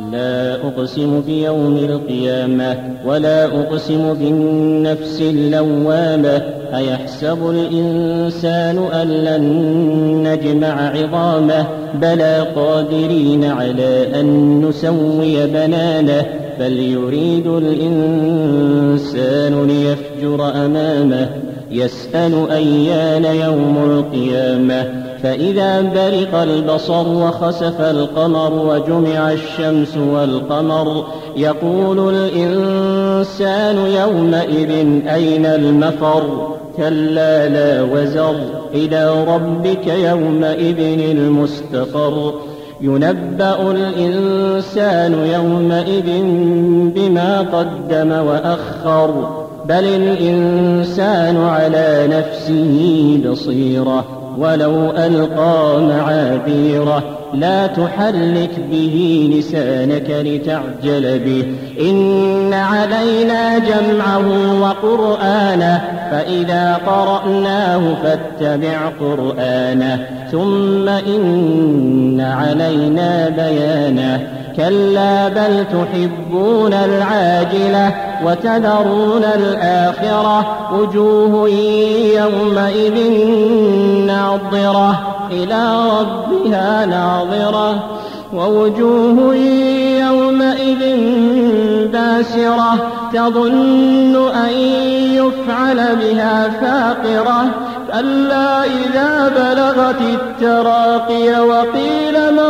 لا أقسم بيوم القيامة ولا أقسم بالنفس اللوامة أيحسب الإنسان أن لن نجمع عظامه بلى قادرين على أن نسوي بنانه بل يريد الإنسان ليفجر أمامه يسأل أيان يوم القيامة فإذا برق البصر وخسف القمر وجمع الشمس والقمر يقول الإنسان يومئذ أين المفر كلا لا وزر إلى ربك يومئذ المستقر ينبأ الإنسان يومئذ بما قدم وأخر بل الإنسان على نفسه بصيرة ولو ألقى معاذيره لا تحرك به لسانك لتعجل به إن علينا جمعه وقرآنه فإذا قرأناه فاتبع قرآنه ثم إن علينا بيانه كلا بل تحبون العاجلة وتذرون الآخرة وجوه يومئذ ناظرة إلى ربها ناظرة ووجوه يومئذ باسرة تظن أن يفعل بها فاقرة كلا إذا بلغت التراقي وقيل من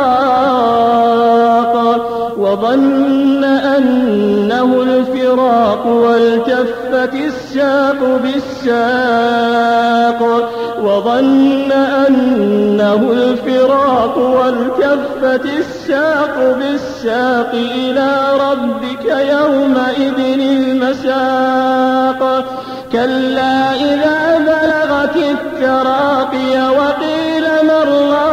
راق وظن أنه الفراق والتفت الساق بالساق وظن أنه الفراق والتفت الساق بالساق إلى ربك يومئذ المساق كلا إذا بلغت التراقي وقيل من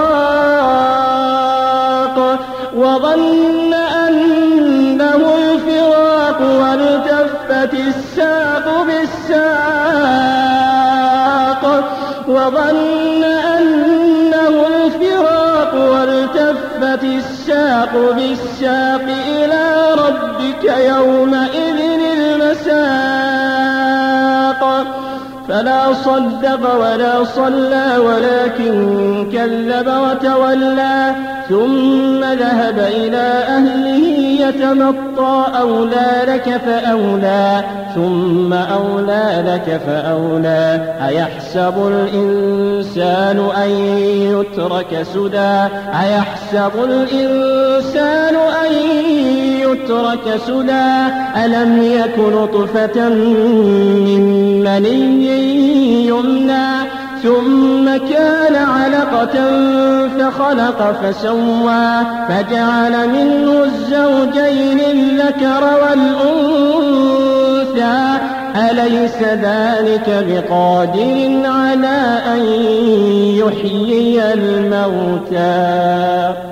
راق وظن أنه الفراق والتفت الساق بالساق وظن أنه الفراق والتفت الساق بالساق إلى ربك يومئذ المساق فلا صدق ولا صلى ولكن كذب وتولى ثم ذهب إلى أهله يتمطى أولى لك فأولى ثم أولى لك فأولى أيحسب الإنسان أن يترك سدى أيحسب الإنسان أن يترك سدى ألم يك نطفة من مني يمنى ثم كان علقة فخلق فسوى فجعل منه الزوجين الذكر والأنثى أليس ذلك بقادر على أن يحيي الموتى